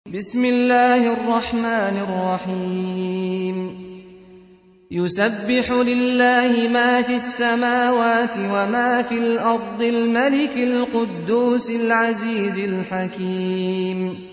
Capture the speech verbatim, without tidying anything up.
بسم الله الرحمن الرحيم يسبح لله ما في السماوات وما في الأرض الملك القدوس العزيز الحكيم